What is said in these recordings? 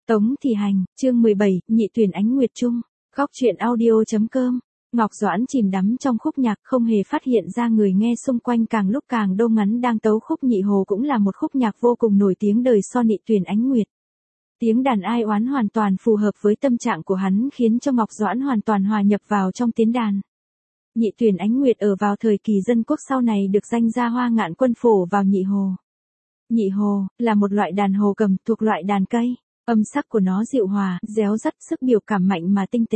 Tống Thị Hành, chương 17, Nhị tuyển ánh nguyệt trung. Góc truyện audio.com. Ngọc Doãn chìm đắm trong khúc nhạc, không hề phát hiện ra người nghe xung quanh càng lúc càng đông ngắn đang tấu khúc Nhị Hồ cũng là một khúc nhạc vô cùng nổi tiếng đời so Nhị tuyển ánh nguyệt. Tiếng đàn ai oán hoàn toàn phù hợp với tâm trạng của hắn khiến cho Ngọc Doãn hoàn toàn hòa nhập vào trong tiếng đàn. Nhị tuyển ánh nguyệt ở vào thời kỳ dân quốc sau này được danh ra Hoa Ngạn Quân phổ vào Nhị Hồ. Nhị Hồ là một loại đàn hồ cầm thuộc loại đàn cây. Âm sắc của nó dịu hòa, réo rắt, sức biểu cảm mạnh mà tinh tế.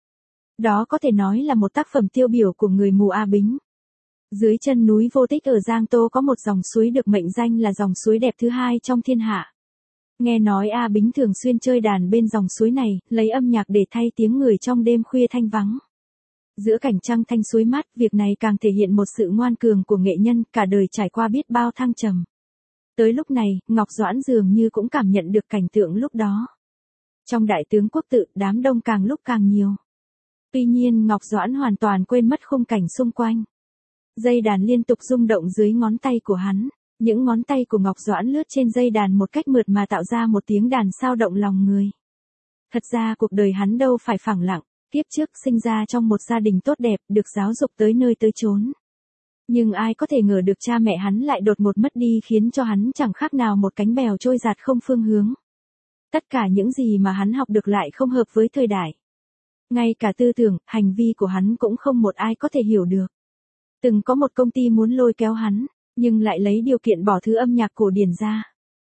Đó có thể nói là một tác phẩm tiêu biểu của người mù A Bính. Dưới chân núi Vô Tích ở Giang Tô có một dòng suối được mệnh danh là dòng suối đẹp thứ hai trong thiên hạ. Nghe nói A Bính thường xuyên chơi đàn bên dòng suối này, lấy âm nhạc để thay tiếng người trong đêm khuya thanh vắng. Giữa cảnh trăng thanh suối mát, việc này càng thể hiện một sự ngoan cường của nghệ nhân, cả đời trải qua biết bao thăng trầm. Tới lúc này, Ngọc Doãn dường như cũng cảm nhận được cảnh tượng lúc đó. Trong đại tướng quốc tự, đám đông càng lúc càng nhiều. Tuy nhiên Ngọc Doãn hoàn toàn quên mất khung cảnh xung quanh. Dây đàn liên tục rung động dưới ngón tay của hắn. Những ngón tay của Ngọc Doãn lướt trên dây đàn một cách mượt mà tạo ra một tiếng đàn sao động lòng người. Thật ra cuộc đời hắn đâu phải phẳng lặng, kiếp trước sinh ra trong một gia đình tốt đẹp, được giáo dục tới nơi tới chốn. Nhưng ai có thể ngờ được cha mẹ hắn lại đột ngột mất đi khiến cho hắn chẳng khác nào một cánh bèo trôi dạt không phương hướng. Tất cả những gì mà hắn học được lại không hợp với thời đại. Ngay cả tư tưởng, hành vi của hắn cũng không một ai có thể hiểu được. Từng có một công ty muốn lôi kéo hắn, nhưng lại lấy điều kiện bỏ thứ âm nhạc cổ điển ra.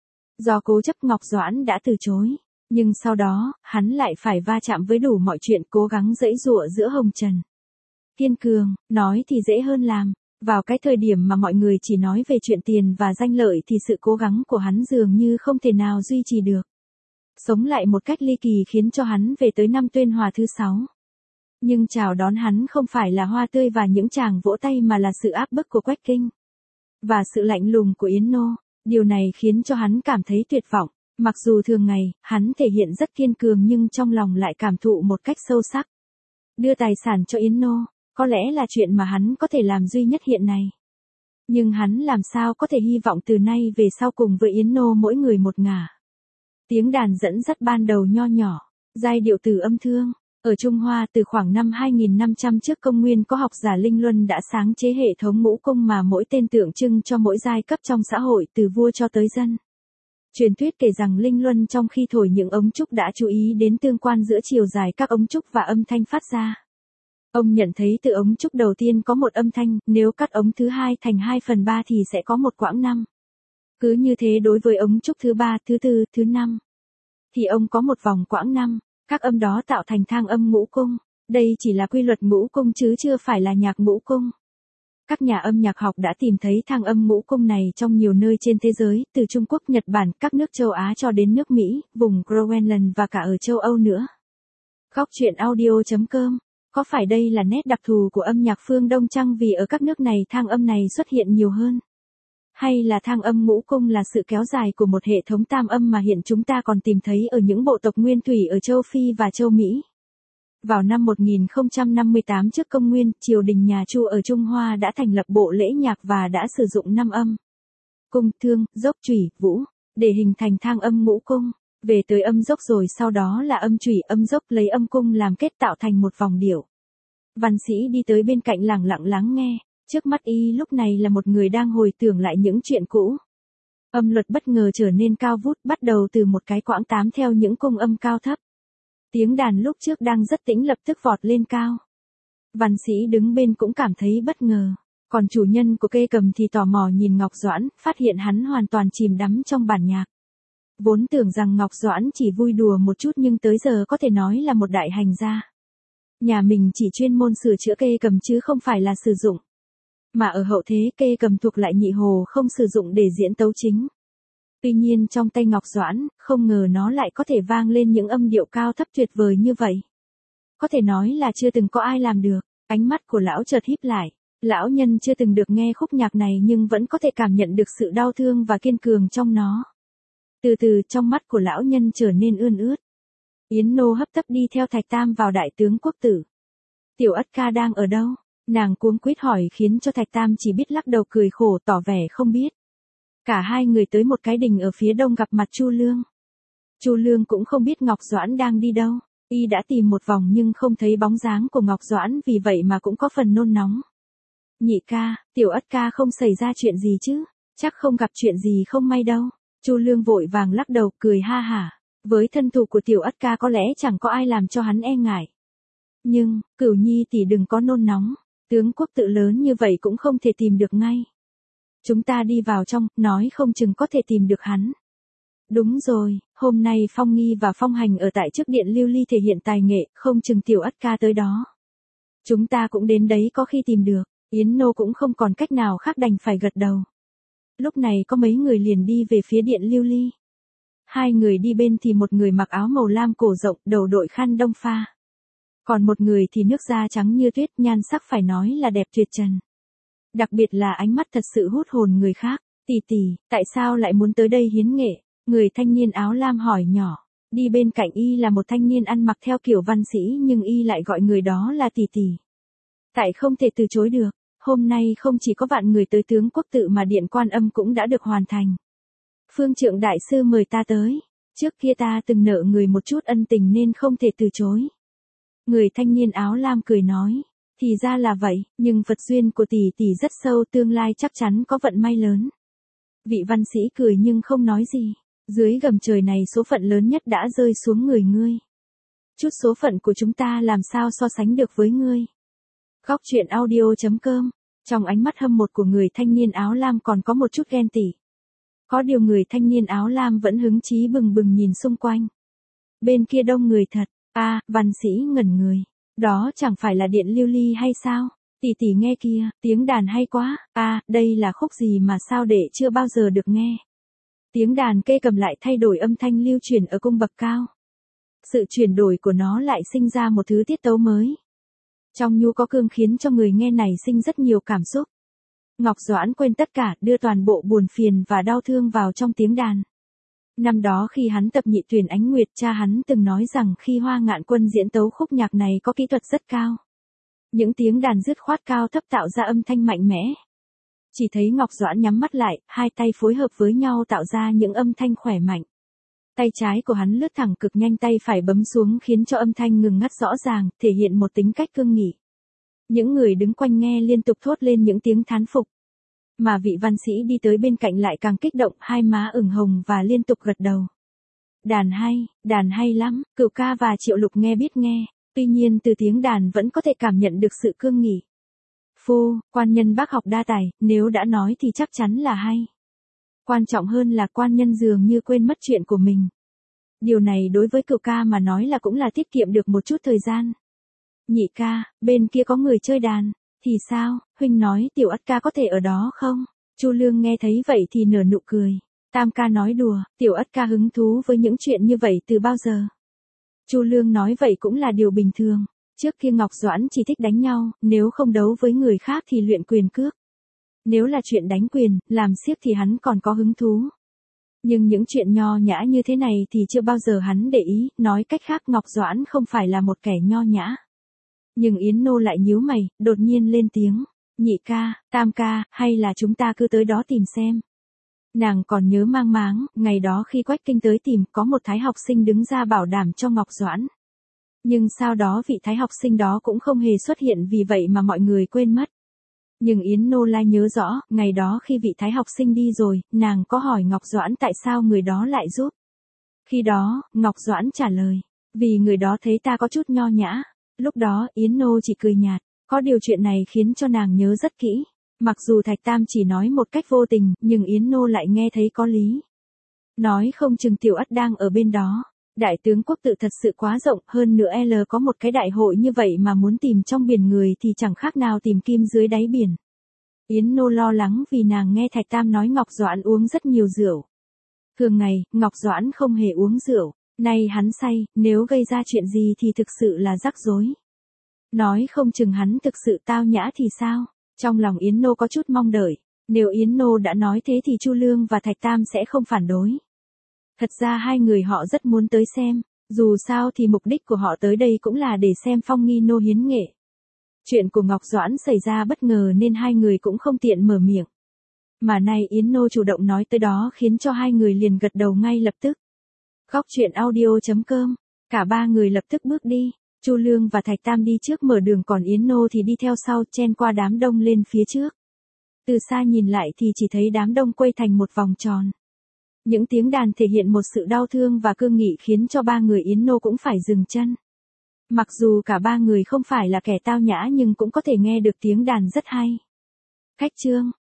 Do cố chấp Ngọc Doãn đã từ chối, nhưng sau đó, hắn lại phải va chạm với đủ mọi chuyện cố gắng giãy giụa giữa hồng trần. Kiên cường, nói thì dễ hơn làm. Vào cái thời điểm mà mọi người chỉ nói về chuyện tiền và danh lợi thì sự cố gắng của hắn dường như không thể nào duy trì được. Sống lại một cách ly kỳ khiến cho hắn về tới năm Tuyên Hòa thứ 6. Nhưng chào đón hắn không phải là hoa tươi và những tràng vỗ tay mà là sự áp bức của Quách Kinh. Và sự lạnh lùng của Yến Nô. Điều này khiến cho hắn cảm thấy tuyệt vọng. Mặc dù thường ngày, hắn thể hiện rất kiên cường nhưng trong lòng lại cảm thụ một cách sâu sắc. Đưa tài sản cho Yến Nô. Có lẽ là chuyện mà hắn có thể làm duy nhất hiện nay. Nhưng hắn làm sao có thể hy vọng từ nay về sau cùng với Yến Nô mỗi người một ngả. Tiếng đàn dẫn dắt ban đầu nho nhỏ, giai điệu từ âm thương. Ở Trung Hoa từ khoảng năm 2500 trước công nguyên có học giả Linh Luân đã sáng chế hệ thống ngũ cung mà mỗi tên tượng trưng cho mỗi giai cấp trong xã hội từ vua cho tới dân. Truyền thuyết kể rằng Linh Luân trong khi thổi những ống trúc đã chú ý đến tương quan giữa chiều dài các ống trúc và âm thanh phát ra. Ông nhận thấy từ ống trúc đầu tiên có một âm thanh, nếu cắt ống thứ hai thành 2/3 thì sẽ có một quãng 5. Cứ như thế đối với ống trúc thứ 3, thứ 4, thứ 5. Thì ông có một vòng quãng 5, các âm đó tạo thành thang âm ngũ cung. Đây chỉ là quy luật ngũ cung chứ chưa phải là nhạc ngũ cung. Các nhà âm nhạc học đã tìm thấy thang âm ngũ cung này trong nhiều nơi trên thế giới, từ Trung Quốc, Nhật Bản, các nước châu Á cho đến nước Mỹ, vùng Groenland và cả ở châu Âu nữa. Góc truyện audio.com. Có phải đây là nét đặc thù của âm nhạc phương Đông chăng vì ở các nước này thang âm này xuất hiện nhiều hơn? Hay là thang âm ngũ cung là sự kéo dài của một hệ thống tam âm mà hiện chúng ta còn tìm thấy ở những bộ tộc nguyên thủy ở châu Phi và châu Mỹ? Vào năm 1058 trước công nguyên, triều đình nhà Chu ở Trung Hoa đã thành lập bộ lễ nhạc và đã sử dụng 5 âm. Cung, thương, dốc, chủy, vũ, để hình thành thang âm ngũ cung. Về tới âm dốc rồi sau đó là âm chủy, âm dốc lấy âm cung làm kết tạo thành một vòng điệu. Văn sĩ đi tới bên cạnh lặng lặng lắng nghe, trước mắt y lúc này là một người đang hồi tưởng lại những chuyện cũ. Âm luật bất ngờ trở nên cao vút bắt đầu từ một cái quãng 8 theo những cung âm cao thấp. Tiếng đàn lúc trước đang rất tĩnh lập tức vọt lên cao. Văn sĩ đứng bên cũng cảm thấy bất ngờ, còn chủ nhân của cây cầm thì tò mò nhìn Ngọc Doãn, phát hiện hắn hoàn toàn chìm đắm trong bản nhạc. Vốn tưởng rằng Ngọc Doãn chỉ vui đùa một chút nhưng tới giờ có thể nói là một đại hành gia. Nhà mình chỉ chuyên môn sửa chữa cây cầm chứ không phải là sử dụng. Mà ở hậu thế cây cầm thuộc lại Nhị Hồ không sử dụng để diễn tấu chính. Tuy nhiên trong tay Ngọc Doãn, không ngờ nó lại có thể vang lên những âm điệu cao thấp tuyệt vời như vậy. Có thể nói là chưa từng có ai làm được. Ánh mắt của lão chợt híp lại. Lão nhân chưa từng được nghe khúc nhạc này nhưng vẫn có thể cảm nhận được sự đau thương và kiên cường trong nó. Từ từ trong mắt của lão nhân trở nên ươn ướt. Yến Nô hấp tấp đi theo Thạch Tam vào đại tướng quốc tử. Tiểu Ất ca đang ở đâu? Nàng cuống quýt hỏi khiến cho Thạch Tam chỉ biết lắc đầu cười khổ tỏ vẻ không biết. Cả hai người tới một cái đình ở phía đông gặp mặt Chu Lương. Chu Lương cũng không biết Ngọc Doãn đang đi đâu. Y đã tìm một vòng nhưng không thấy bóng dáng của Ngọc Doãn, vì vậy mà cũng có phần nôn nóng. Nhị ca, Tiểu Ất ca không xảy ra chuyện gì chứ? Chắc không gặp chuyện gì không may đâu. Chu Lương vội vàng lắc đầu, cười ha hả. Với thân thủ của Tiểu Ất ca có lẽ chẳng có ai làm cho hắn e ngại. Nhưng, Cửu Nhi tỷ đừng có nôn nóng. Tướng quốc tự lớn như vậy cũng không thể tìm được ngay. Chúng ta đi vào trong, nói không chừng có thể tìm được hắn. Đúng rồi, hôm nay Phong Nghi và Phong Hành ở tại trước điện lưu ly thể hiện tài nghệ, không chừng Tiểu Ất ca tới đó. Chúng ta cũng đến đấy có khi tìm được. Yến Nô cũng không còn cách nào khác đành phải gật đầu. Lúc này có mấy người liền đi về phía điện lưu ly. Hai người đi bên thì một người mặc áo màu lam cổ rộng, đầu đội khăn đông pha. Còn một người thì nước da trắng như tuyết, nhan sắc phải nói là đẹp tuyệt trần. Đặc biệt là ánh mắt thật sự hút hồn người khác. Tỷ tỷ, tại sao lại muốn tới đây hiến nghệ? Người thanh niên áo lam hỏi nhỏ. Đi bên cạnh y là một thanh niên ăn mặc theo kiểu văn sĩ nhưng y lại gọi người đó là tỷ tỷ. Tại không thể từ chối được, hôm nay không chỉ có vạn người tới tướng quốc tự mà điện Quan Âm cũng đã được hoàn thành. Phương Trượng đại sư mời ta tới, trước kia ta từng nợ người một chút ân tình nên không thể từ chối. Người thanh niên áo lam cười nói, thì ra là vậy, nhưng Phật duyên của tỷ tỷ rất sâu, tương lai chắc chắn có vận may lớn. Vị văn sĩ cười nhưng không nói gì, dưới gầm trời này số phận lớn nhất đã rơi xuống người ngươi. Chút số phận của chúng ta làm sao so sánh được với ngươi. Góc truyện audio.com, trong ánh mắt hâm mộ của người thanh niên áo lam còn có một chút ghen tị. Có điều người thanh niên áo lam vẫn hứng chí bừng bừng nhìn xung quanh. Bên kia đông người thật, văn sĩ ngẩn người. Đó chẳng phải là điện lưu ly hay sao? Tỷ tỷ nghe kia, tiếng đàn hay quá, đây là khúc gì mà sao đệ chưa bao giờ được nghe. Tiếng đàn kê cầm lại thay đổi âm thanh lưu truyền ở cung bậc cao. Sự chuyển đổi của nó lại sinh ra một thứ tiết tấu mới. Trong nhu có cương khiến cho người nghe này sinh rất nhiều cảm xúc. Ngọc Doãn quên tất cả, đưa toàn bộ buồn phiền và đau thương vào trong tiếng đàn. Năm đó khi hắn tập Nhị Tuyển Ánh Nguyệt, cha hắn từng nói rằng khi Hoa Ngạn Quân diễn tấu khúc nhạc này có kỹ thuật rất cao. Những tiếng đàn dứt khoát cao thấp tạo ra âm thanh mạnh mẽ. Chỉ thấy Ngọc Doãn nhắm mắt lại, hai tay phối hợp với nhau tạo ra những âm thanh khỏe mạnh. Tay trái của hắn lướt thẳng cực nhanh, tay phải bấm xuống khiến cho âm thanh ngừng ngắt rõ ràng, thể hiện một tính cách cương nghị. Những người đứng quanh nghe liên tục thốt lên những tiếng thán phục. Mà vị văn sĩ đi tới bên cạnh lại càng kích động, hai má ửng hồng và liên tục gật đầu. Đàn hay lắm, Cửu ca và Triệu Lục nghe biết nghe, tuy nhiên từ tiếng đàn vẫn có thể cảm nhận được sự cương nghị. Quan nhân bác học đa tài, nếu đã nói thì chắc chắn là hay. Quan trọng hơn là quan nhân dường như quên mất chuyện của mình. Điều này đối với Cửu ca mà nói là cũng là tiết kiệm được một chút thời gian. Nhị ca, bên kia có người chơi đàn, thì sao, huynh nói Tiểu Ất ca có thể ở đó không? Chu Lương nghe thấy vậy thì nở nụ cười. Tam ca nói đùa, Tiểu Ất ca hứng thú với những chuyện như vậy từ bao giờ? Chu Lương nói vậy cũng là điều bình thường. Trước kia Ngọc Doãn chỉ thích đánh nhau, nếu không đấu với người khác thì luyện quyền cước. Nếu là chuyện đánh quyền, làm xiếc thì hắn còn có hứng thú. Nhưng những chuyện nho nhã như thế này thì chưa bao giờ hắn để ý, nói cách khác Ngọc Doãn không phải là một kẻ nho nhã. Nhưng Yến Nô lại nhíu mày, đột nhiên lên tiếng. Nhị ca, tam ca, hay là chúng ta cứ tới đó tìm xem. Nàng còn nhớ mang máng, ngày đó khi Quách Kinh tới tìm có một thái học sinh đứng ra bảo đảm cho Ngọc Doãn. Nhưng sau đó vị thái học sinh đó cũng không hề xuất hiện, vì vậy mà mọi người quên mất. Nhưng Yến Nô Lai nhớ rõ, ngày đó khi vị thái học sinh đi rồi, nàng có hỏi Ngọc Doãn tại sao người đó lại giúp. Khi đó, Ngọc Doãn trả lời, vì người đó thấy ta có chút nho nhã. Lúc đó Yến Nô chỉ cười nhạt, có điều chuyện này khiến cho nàng nhớ rất kỹ. Mặc dù Thạch Tam chỉ nói một cách vô tình, nhưng Yến Nô lại nghe thấy có lý. Nói không chừng Tiểu Ất đang ở bên đó. Đại tướng quốc tự thật sự quá rộng, hơn nữa có một cái đại hội như vậy mà muốn tìm trong biển người thì chẳng khác nào tìm kim dưới đáy biển. Yến Nô lo lắng vì nàng nghe Thạch Tam nói Ngọc Doãn uống rất nhiều rượu. Thường ngày, Ngọc Doãn không hề uống rượu, nay hắn say, nếu gây ra chuyện gì thì thực sự là rắc rối. Nói không chừng hắn thực sự tao nhã thì sao? Trong lòng Yến Nô có chút mong đợi, nếu Yến Nô đã nói thế thì Chu Lương và Thạch Tam sẽ không phản đối. Thật ra hai người họ rất muốn tới xem, dù sao thì mục đích của họ tới đây cũng là để xem Phong Nghi nô hiến nghệ. Chuyện của Ngọc Doãn xảy ra bất ngờ nên hai người cũng không tiện mở miệng. Mà nay Yến Nô chủ động nói tới đó khiến cho hai người liền gật đầu ngay lập tức. Góc truyện audio.com. Cả ba người lập tức bước đi. Chu Lương và Thạch Tam đi trước mở đường, còn Yến Nô thì đi theo sau, chen qua đám đông lên phía trước. Từ xa nhìn lại thì chỉ thấy đám đông quây thành một vòng tròn. Những tiếng đàn thể hiện một sự đau thương và cương nghị khiến cho ba người Yến Nô cũng phải dừng chân. Mặc dù cả ba người không phải là kẻ tao nhã nhưng cũng có thể nghe được tiếng đàn rất hay. Khách Trương,